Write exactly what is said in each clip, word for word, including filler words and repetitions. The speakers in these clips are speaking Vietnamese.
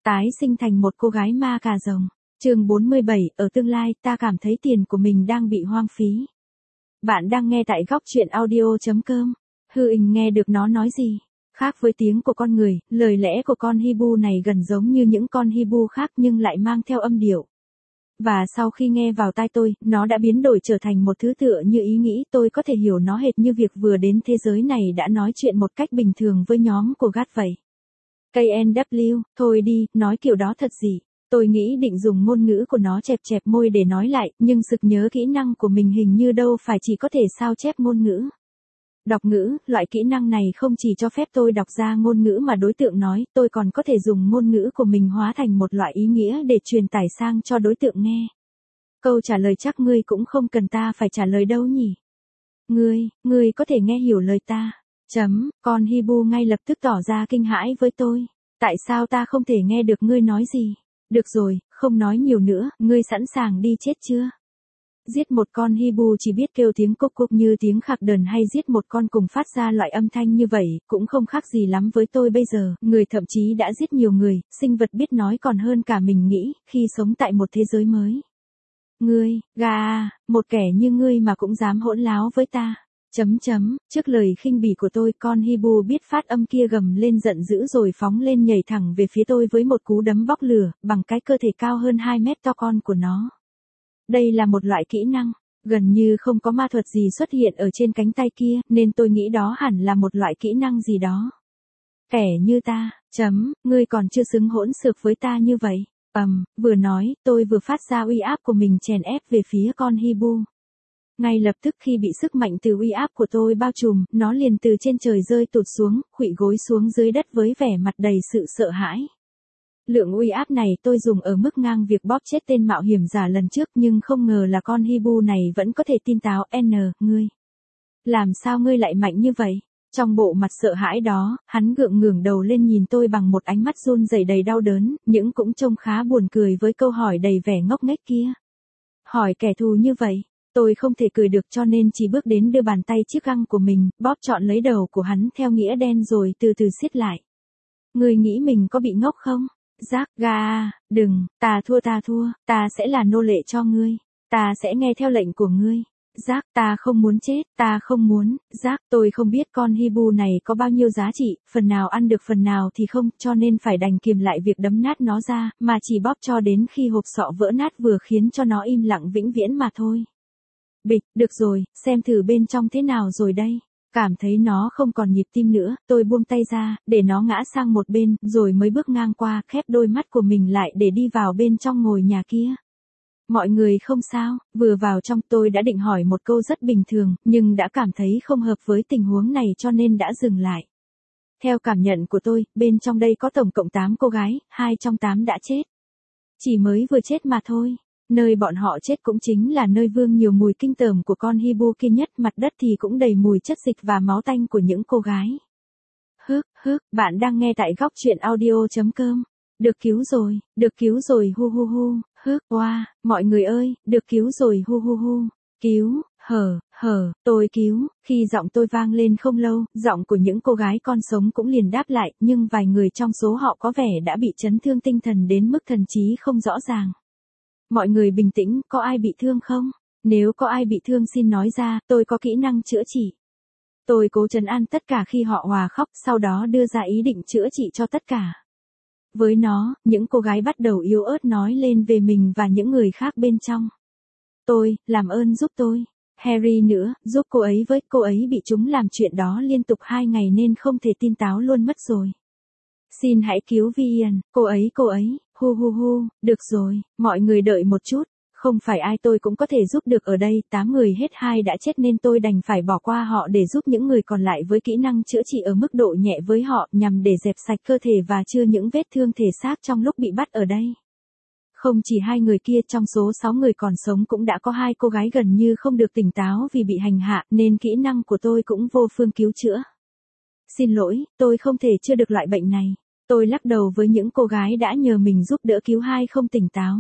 Tái sinh thành một cô gái ma cà rồng. Chương bốn mươi bảy, ở tương lai, ta cảm thấy tiền của mình đang bị hoang phí. Bạn đang nghe tại góc truyện audio chấm com. Hư Ảnh nghe được nó nói gì? Khác với tiếng của con người, lời lẽ của con Hibu này gần giống như những con Hibu khác nhưng lại mang theo âm điệu. Và sau khi nghe vào tai tôi, nó đã biến đổi trở thành một thứ tựa như ý nghĩ tôi có thể hiểu nó hệt như việc vừa đến thế giới này đã nói chuyện một cách bình thường với nhóm của Gat vậy. ca en vê, thôi đi, nói kiểu đó thật gì. Tôi nghĩ định dùng ngôn ngữ của nó chẹp chẹp môi để nói lại, nhưng sực nhớ kỹ năng của mình hình như đâu phải chỉ có thể sao chép ngôn ngữ. Đọc ngữ, loại kỹ năng này không chỉ cho phép tôi đọc ra ngôn ngữ mà đối tượng nói, tôi còn có thể dùng ngôn ngữ của mình hóa thành một loại ý nghĩa để truyền tải sang cho đối tượng nghe. Câu trả lời chắc ngươi cũng không cần ta phải trả lời đâu nhỉ. Ngươi, ngươi có thể nghe hiểu lời ta. Chấm, con Hibu ngay lập tức tỏ ra kinh hãi với tôi. Tại sao ta không thể nghe được ngươi nói gì? Được rồi, không nói nhiều nữa, ngươi sẵn sàng đi chết chưa? Giết một con Hibu chỉ biết kêu tiếng cúc cúc như tiếng khạc đờn hay giết một con cùng phát ra loại âm thanh như vậy, cũng không khác gì lắm với tôi bây giờ, người thậm chí đã giết nhiều người, sinh vật biết nói còn hơn cả mình nghĩ, khi sống tại một thế giới mới. Ngươi, gà à, một kẻ như ngươi mà cũng dám hỗn láo với ta. Chấm chấm, trước lời khinh bỉ của tôi, con Hibu biết phát âm kia gầm lên giận dữ rồi phóng lên nhảy thẳng về phía tôi với một cú đấm bóc lửa, bằng cái cơ thể cao hơn hai mét to con của nó. Đây là một loại kỹ năng, gần như không có ma thuật gì xuất hiện ở trên cánh tay kia, nên tôi nghĩ đó hẳn là một loại kỹ năng gì đó. Kẻ như ta, chấm, ngươi còn chưa xứng hỗn xược với ta như vậy. Ầm, um, vừa nói, tôi vừa phát ra uy áp của mình chèn ép về phía con Hibu. Ngay lập tức khi bị sức mạnh từ uy áp của tôi bao trùm, nó liền từ trên trời rơi tụt xuống, khuỵu gối xuống dưới đất với vẻ mặt đầy sự sợ hãi. Lượng uy áp này tôi dùng ở mức ngang việc bóp chết tên mạo hiểm giả lần trước, nhưng không ngờ là con Hibu này vẫn có thể tin táo. N, ngươi. Làm sao ngươi lại mạnh như vậy? Trong bộ mặt sợ hãi đó, hắn gượng ngưởng đầu lên nhìn tôi bằng một ánh mắt run rẩy đầy đau đớn, nhưng cũng trông khá buồn cười với câu hỏi đầy vẻ ngốc nghếch kia. Hỏi kẻ thù như vậy, tôi không thể cười được cho nên chỉ bước đến đưa bàn tay chiếc găng của mình, bóp trọn lấy đầu của hắn theo nghĩa đen rồi từ từ siết lại. Ngươi nghĩ mình có bị ngốc không? Giác, gà à, đừng, ta thua ta thua, ta sẽ là nô lệ cho ngươi, ta sẽ nghe theo lệnh của ngươi. Giác, ta không muốn chết, ta không muốn. Giác, tôi không biết con Hibu này có bao nhiêu giá trị, phần nào ăn được phần nào thì không, cho nên phải đành kiềm lại việc đấm nát nó ra, mà chỉ bóp cho đến khi hộp sọ vỡ nát vừa khiến cho nó im lặng vĩnh viễn mà thôi. Bịch, được rồi, xem thử bên trong thế nào rồi đây. Cảm thấy nó không còn nhịp tim nữa, tôi buông tay ra, để nó ngã sang một bên, rồi mới bước ngang qua, khép đôi mắt của mình lại để đi vào bên trong ngôi nhà kia. Mọi người không sao, vừa vào trong tôi đã định hỏi một câu rất bình thường, nhưng đã cảm thấy không hợp với tình huống này cho nên đã dừng lại. Theo cảm nhận của tôi, bên trong đây có tổng cộng tám cô gái, hai trong tám đã chết. Chỉ mới vừa chết mà thôi. Nơi bọn họ chết cũng chính là nơi vương nhiều mùi kinh tởm của con Hibu kia nhất, mặt đất thì cũng đầy mùi chất dịch và máu tanh của những cô gái. Hức, hức, bạn đang nghe tại góc truyện audio chấm com. Được cứu rồi, được cứu rồi hu hu hu, hức, wow, mọi người ơi, được cứu rồi hu hu hu, cứu, hở, hở, tôi cứu, khi giọng tôi vang lên không lâu, giọng của những cô gái con sống cũng liền đáp lại, nhưng vài người trong số họ có vẻ đã bị chấn thương tinh thần đến mức thần trí không rõ ràng. Mọi người bình tĩnh, có ai bị thương không? Nếu có ai bị thương xin nói ra, tôi có kỹ năng chữa trị. Tôi cố trấn an tất cả khi họ òa khóc, sau đó đưa ra ý định chữa trị cho tất cả. Với nó, những cô gái bắt đầu yếu ớt nói lên về mình và những người khác bên trong. Tôi, làm ơn giúp tôi. Harry nữa, giúp cô ấy với, cô ấy bị chúng làm chuyện đó liên tục hai ngày nên không thể tin táo luôn mất rồi. Xin hãy cứu Vivian, cô ấy cô ấy, hu hu hu, được rồi, mọi người đợi một chút, không phải ai tôi cũng có thể giúp được ở đây, tám người hết hai đã chết nên tôi đành phải bỏ qua họ để giúp những người còn lại với kỹ năng chữa trị ở mức độ nhẹ với họ nhằm để dẹp sạch cơ thể và chữa những vết thương thể xác trong lúc bị bắt ở đây. Không chỉ hai người kia, trong số sáu người còn sống cũng đã có hai cô gái gần như không được tỉnh táo vì bị hành hạ nên kỹ năng của tôi cũng vô phương cứu chữa. Xin lỗi, tôi không thể chữa được loại bệnh này. Tôi lắc đầu với những cô gái đã nhờ mình giúp đỡ cứu hai không tỉnh táo.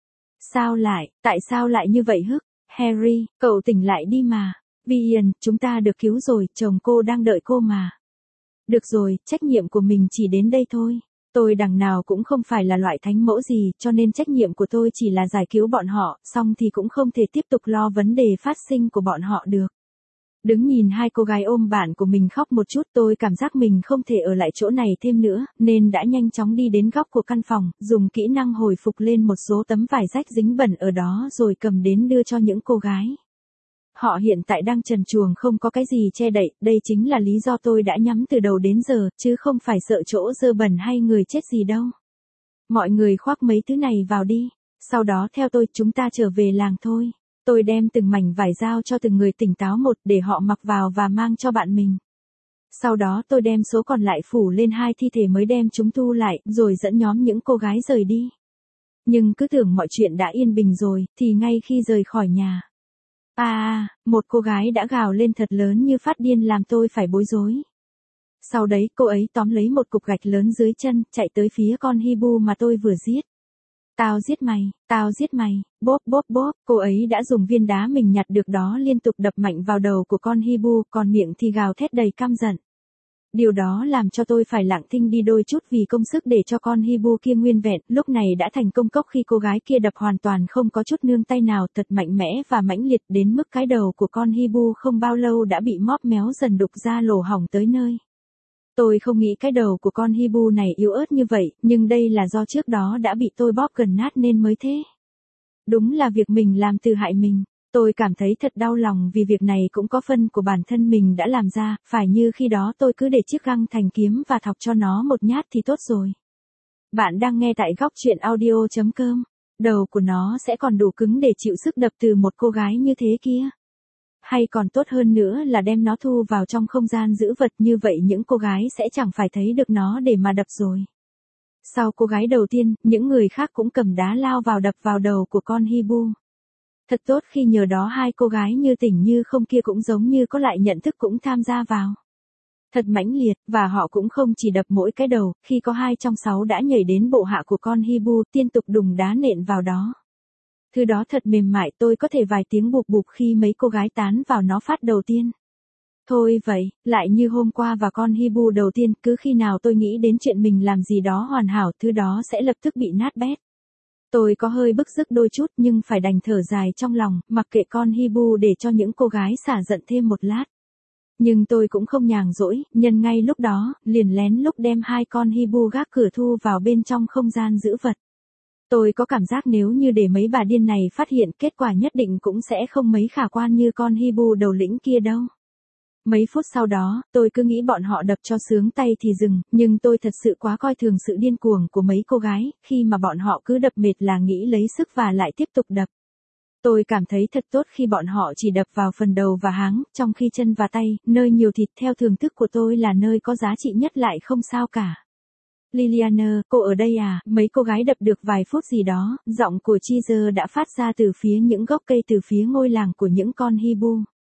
Sao lại, tại sao lại như vậy hức? Harry, cậu tỉnh lại đi mà. Vivian, chúng ta được cứu rồi, chồng cô đang đợi cô mà. Được rồi, trách nhiệm của mình chỉ đến đây thôi. Tôi đằng nào cũng không phải là loại thánh mẫu gì, cho nên trách nhiệm của tôi chỉ là giải cứu bọn họ, xong thì cũng không thể tiếp tục lo vấn đề phát sinh của bọn họ được. Đứng nhìn hai cô gái ôm bạn của mình khóc một chút, tôi cảm giác mình không thể ở lại chỗ này thêm nữa, nên đã nhanh chóng đi đến góc của căn phòng, dùng kỹ năng hồi phục lên một số tấm vải rách dính bẩn ở đó rồi cầm đến đưa cho những cô gái. Họ hiện tại đang trần truồng không có cái gì che đậy, đây chính là lý do tôi đã nhắm từ đầu đến giờ, chứ không phải sợ chỗ dơ bẩn hay người chết gì đâu. Mọi người khoác mấy thứ này vào đi, sau đó theo tôi chúng ta trở về làng thôi. Tôi đem từng mảnh vải giao cho từng người tỉnh táo một để họ mặc vào và mang cho bạn mình. Sau đó tôi đem số còn lại phủ lên hai thi thể mới đem chúng thu lại, rồi dẫn nhóm những cô gái rời đi. Nhưng cứ tưởng mọi chuyện đã yên bình rồi, thì ngay khi rời khỏi nhà. À, một cô gái đã gào lên thật lớn như phát điên làm tôi phải bối rối. Sau đấy cô ấy tóm lấy một cục gạch lớn dưới chân, chạy tới phía con Hibu mà tôi vừa giết. Tao giết mày, tao giết mày, bốp bốp bốp, cô ấy đã dùng viên đá mình nhặt được đó liên tục đập mạnh vào đầu của con Hibu, còn miệng thì gào thét đầy căm giận. Điều đó làm cho tôi phải lặng thinh đi đôi chút vì công sức để cho con Hibu kia nguyên vẹn, lúc này đã thành công cốc khi cô gái kia đập hoàn toàn không có chút nương tay nào, thật mạnh mẽ và mãnh liệt đến mức cái đầu của con Hibu không bao lâu đã bị móp méo dần đục ra lỗ hổng tới nơi. Tôi không nghĩ cái đầu của con Hibu này yếu ớt như vậy, nhưng đây là do trước đó đã bị tôi bóp gần nát nên mới thế. Đúng là việc mình làm tự hại mình. Tôi cảm thấy thật đau lòng vì việc này cũng có phân của bản thân mình đã làm ra, phải như khi đó tôi cứ để chiếc găng thành kiếm và thọc cho nó một nhát thì tốt rồi. Bạn đang nghe tại góc truyện audio chấm com. Đầu của nó sẽ còn đủ cứng để chịu sức đập từ một cô gái như thế kia. Hay còn tốt hơn nữa là đem nó thu vào trong không gian giữ vật, như vậy những cô gái sẽ chẳng phải thấy được nó để mà đập rồi. Sau cô gái đầu tiên, những người khác cũng cầm đá lao vào đập vào đầu của con Hibu. Thật tốt khi nhờ đó hai cô gái như tỉnh như không kia cũng giống như có lại nhận thức cũng tham gia vào. Thật mãnh liệt, và họ cũng không chỉ đập mỗi cái đầu, khi có hai trong sáu đã nhảy đến bộ hạ của con Hibu, liên tục đùng đá nện vào đó. Thứ đó thật mềm mại, tôi có thể vài tiếng bụp bụp khi mấy cô gái tán vào nó phát đầu tiên. Thôi vậy, lại như hôm qua và con Hibu đầu tiên, cứ khi nào tôi nghĩ đến chuyện mình làm gì đó hoàn hảo, thứ đó sẽ lập tức bị nát bét. Tôi có hơi bức rứt đôi chút nhưng phải đành thở dài trong lòng, mặc kệ con Hibu để cho những cô gái xả giận thêm một lát. Nhưng tôi cũng không nhàn rỗi, nhân ngay lúc đó, liền lén lúc đem hai con Hibu gác cửa thu vào bên trong không gian giữ vật. Tôi có cảm giác nếu như để mấy bà điên này phát hiện, kết quả nhất định cũng sẽ không mấy khả quan như con Hibu đầu lĩnh kia đâu. Mấy phút sau đó, tôi cứ nghĩ bọn họ đập cho sướng tay thì dừng, nhưng tôi thật sự quá coi thường sự điên cuồng của mấy cô gái, khi mà bọn họ cứ đập mệt là nghĩ lấy sức và lại tiếp tục đập. Tôi cảm thấy thật tốt khi bọn họ chỉ đập vào phần đầu và háng, trong khi chân và tay, nơi nhiều thịt theo thưởng thức của tôi là nơi có giá trị nhất lại không sao cả. Liliana, cô ở đây à? Mấy cô gái đập được vài phút gì đó, giọng của Cheezer đã phát ra từ phía những gốc cây từ phía ngôi làng của những con Hibu.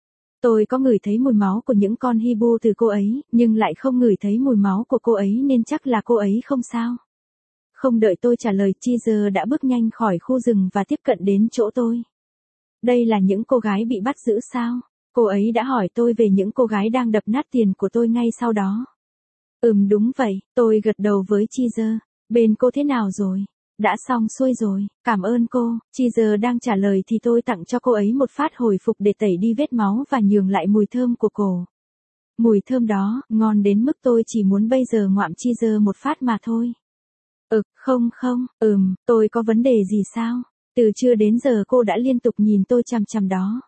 Tôi có ngửi thấy mùi máu của những con Hibu từ cô ấy, nhưng lại không ngửi thấy mùi máu của cô ấy nên chắc là cô ấy không sao. Không đợi tôi trả lời, Cheezer đã bước nhanh khỏi khu rừng và tiếp cận đến chỗ tôi. Đây là những cô gái bị bắt giữ sao? Cô ấy đã hỏi tôi về những cô gái đang đập nát tiền của tôi ngay sau đó. Ừm đúng vậy, tôi gật đầu với Cheezer. Bên cô thế nào rồi? Đã xong xuôi rồi, cảm ơn cô. Cheezer đang trả lời thì tôi tặng cho cô ấy một phát hồi phục để tẩy đi vết máu và nhường lại mùi thơm của cổ. Mùi thơm đó, ngon đến mức tôi chỉ muốn bây giờ ngoạm Cheezer một phát mà thôi. Ừ, không không, ừm, tôi có vấn đề gì sao? Từ trưa đến giờ cô đã liên tục nhìn tôi chằm chằm đó.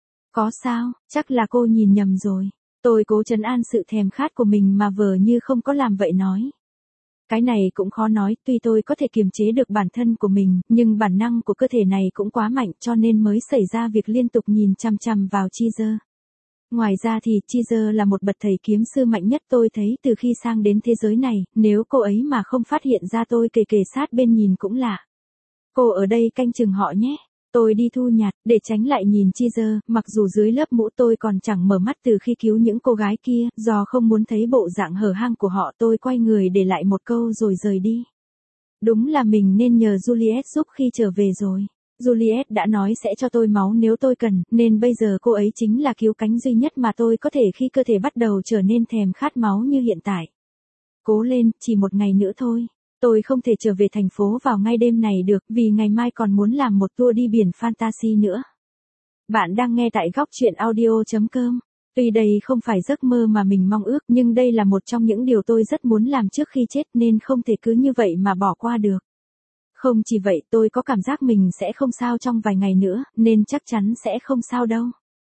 Có sao, chắc là cô nhìn nhầm rồi. Tôi cố trấn an sự thèm khát của mình mà vờ như không có làm vậy nói. Cái này cũng khó nói, tuy tôi có thể kiềm chế được bản thân của mình, nhưng bản năng của cơ thể này cũng quá mạnh cho nên mới xảy ra việc liên tục nhìn chằm chằm vào Cheezer. Ngoài ra thì Cheezer là một bậc thầy kiếm sư mạnh nhất tôi thấy từ khi sang đến thế giới này, nếu cô ấy mà không phát hiện ra tôi kề kề sát bên nhìn cũng lạ. Cô ở đây canh chừng họ nhé. Tôi đi thu nhặt, để tránh lại nhìn Cheezer, mặc dù dưới lớp mũ tôi còn chẳng mở mắt từ khi cứu những cô gái kia, do không muốn thấy bộ dạng hở hang của họ tôi quay người để lại một câu rồi rời đi. Đúng là mình nên nhờ Juliet giúp khi trở về rồi. Juliet đã nói sẽ cho tôi máu nếu tôi cần, nên bây giờ cô ấy chính là cứu cánh duy nhất mà tôi có thể khi cơ thể bắt đầu trở nên thèm khát máu như hiện tại. Cố lên, chỉ một ngày nữa thôi. Tôi không thể trở về thành phố vào ngay đêm này được vì ngày mai còn muốn làm một tour đi biển fantasy nữa. Bạn đang nghe tại góc chuyện audio chấm com. Tuy đây không phải giấc mơ mà mình mong ước nhưng đây là một trong những điều tôi rất muốn làm trước khi chết nên không thể cứ như vậy mà bỏ qua được. Không chỉ vậy tôi có cảm giác mình sẽ không sao trong vài ngày nữa nên chắc chắn sẽ không sao đâu.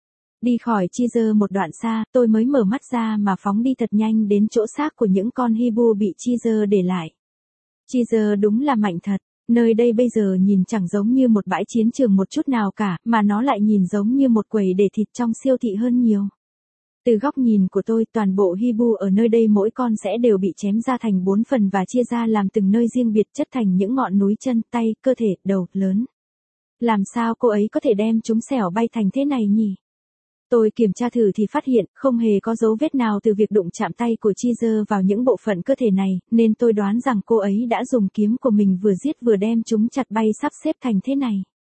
Đi khỏi Cheezer một đoạn xa, tôi mới mở mắt ra mà phóng đi thật nhanh đến chỗ xác của những con Hibu bị Cheezer để lại. Cheezer đúng là mạnh thật, nơi đây bây giờ nhìn chẳng giống như một bãi chiến trường một chút nào cả, mà nó lại nhìn giống như một quầy để thịt trong siêu thị hơn nhiều. Từ góc nhìn của tôi, toàn bộ Hibu ở nơi đây mỗi con sẽ đều bị chém ra thành bốn phần và chia ra làm từng nơi riêng biệt chất thành những ngọn núi chân, tay, cơ thể, đầu, lớn. Làm sao cô ấy có thể đem chúng xẻo bay thành thế này nhỉ? Tôi kiểm tra thử thì phát hiện không hề có dấu vết nào từ việc đụng chạm tay của Cheezer vào những bộ phận cơ thể này, nên tôi đoán rằng cô ấy đã dùng kiếm của mình vừa giết vừa đem chúng chặt bay sắp xếp thành thế này.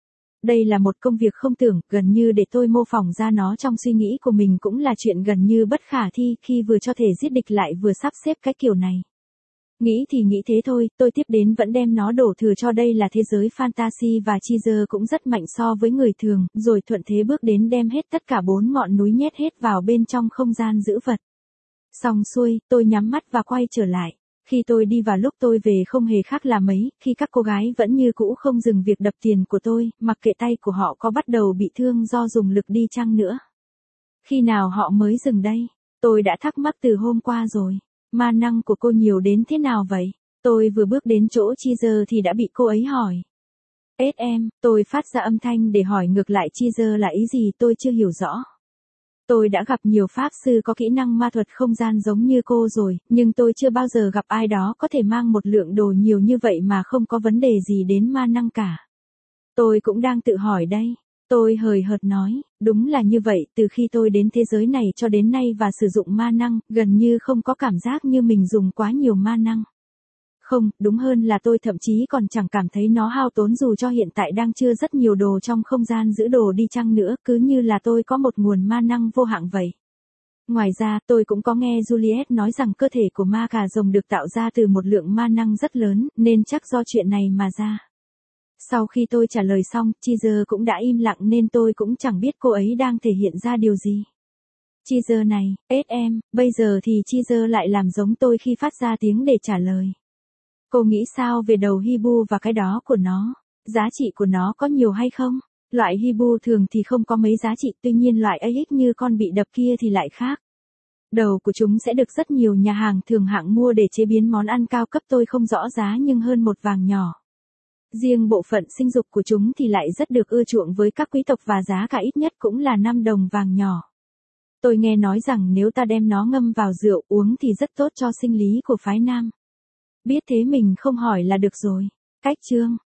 Đây là một công việc không tưởng, gần như để tôi mô phỏng ra nó trong suy nghĩ của mình cũng là chuyện gần như bất khả thi khi vừa cho thể giết địch lại vừa sắp xếp cái kiểu này. Nghĩ thì nghĩ thế thôi, tôi tiếp đến vẫn đem nó đổ thừa cho đây là thế giới fantasy và Cheezer cũng rất mạnh so với người thường, rồi thuận thế bước đến đem hết tất cả bốn ngọn núi nhét hết vào bên trong không gian giữ vật. Xong xuôi, tôi nhắm mắt và quay trở lại. Khi tôi đi vào lúc tôi về không hề khác là mấy, khi các cô gái vẫn như cũ không dừng việc đập tiền của tôi, mặc kệ tay của họ có bắt đầu bị thương do dùng lực đi chăng nữa. Khi nào họ mới dừng đây? Tôi đã thắc mắc từ hôm qua rồi. Ma năng của cô nhiều đến thế nào vậy? Tôi vừa bước đến chỗ Cheezer thì đã bị cô ấy hỏi. Ết em, tôi phát ra âm thanh để hỏi ngược lại Cheezer là ý gì tôi chưa hiểu rõ. Tôi đã gặp nhiều pháp sư có kỹ năng ma thuật không gian giống như cô rồi, nhưng tôi chưa bao giờ gặp ai đó có thể mang một lượng đồ nhiều như vậy mà không có vấn đề gì đến ma năng cả. Tôi cũng đang tự hỏi đây. Tôi hời hợt nói, đúng là như vậy, từ khi tôi đến thế giới này cho đến nay và sử dụng ma năng, gần như không có cảm giác như mình dùng quá nhiều ma năng. Không, đúng hơn là tôi thậm chí còn chẳng cảm thấy nó hao tốn dù cho hiện tại đang chưa rất nhiều đồ trong không gian giữ đồ đi chăng nữa, cứ như là tôi có một nguồn ma năng vô hạn vậy. Ngoài ra, tôi cũng có nghe Juliet nói rằng cơ thể của ma cà rồng được tạo ra từ một lượng ma năng rất lớn, nên chắc do chuyện này mà ra. Sau khi tôi trả lời xong, Cheezer cũng đã im lặng nên tôi cũng chẳng biết cô ấy đang thể hiện ra điều gì. Cheezer này, ết em, bây giờ thì Cheezer lại làm giống tôi khi phát ra tiếng để trả lời. Cô nghĩ sao về đầu Hibu và cái đó của nó? Giá trị của nó có nhiều hay không? Loại Hibu thường thì không có mấy giá trị, tuy nhiên loại a ích như con bị đập kia thì lại khác. Đầu của chúng sẽ được rất nhiều nhà hàng thường hạng mua để chế biến món ăn cao cấp tôi không rõ giá nhưng hơn một vàng nhỏ. Riêng bộ phận sinh dục của chúng thì lại rất được ưa chuộng với các quý tộc và giá cả ít nhất cũng là năm đồng vàng nhỏ. Tôi nghe nói rằng nếu ta đem nó ngâm vào rượu uống thì rất tốt cho sinh lý của phái nam. Biết thế mình không hỏi là được rồi. Cách chương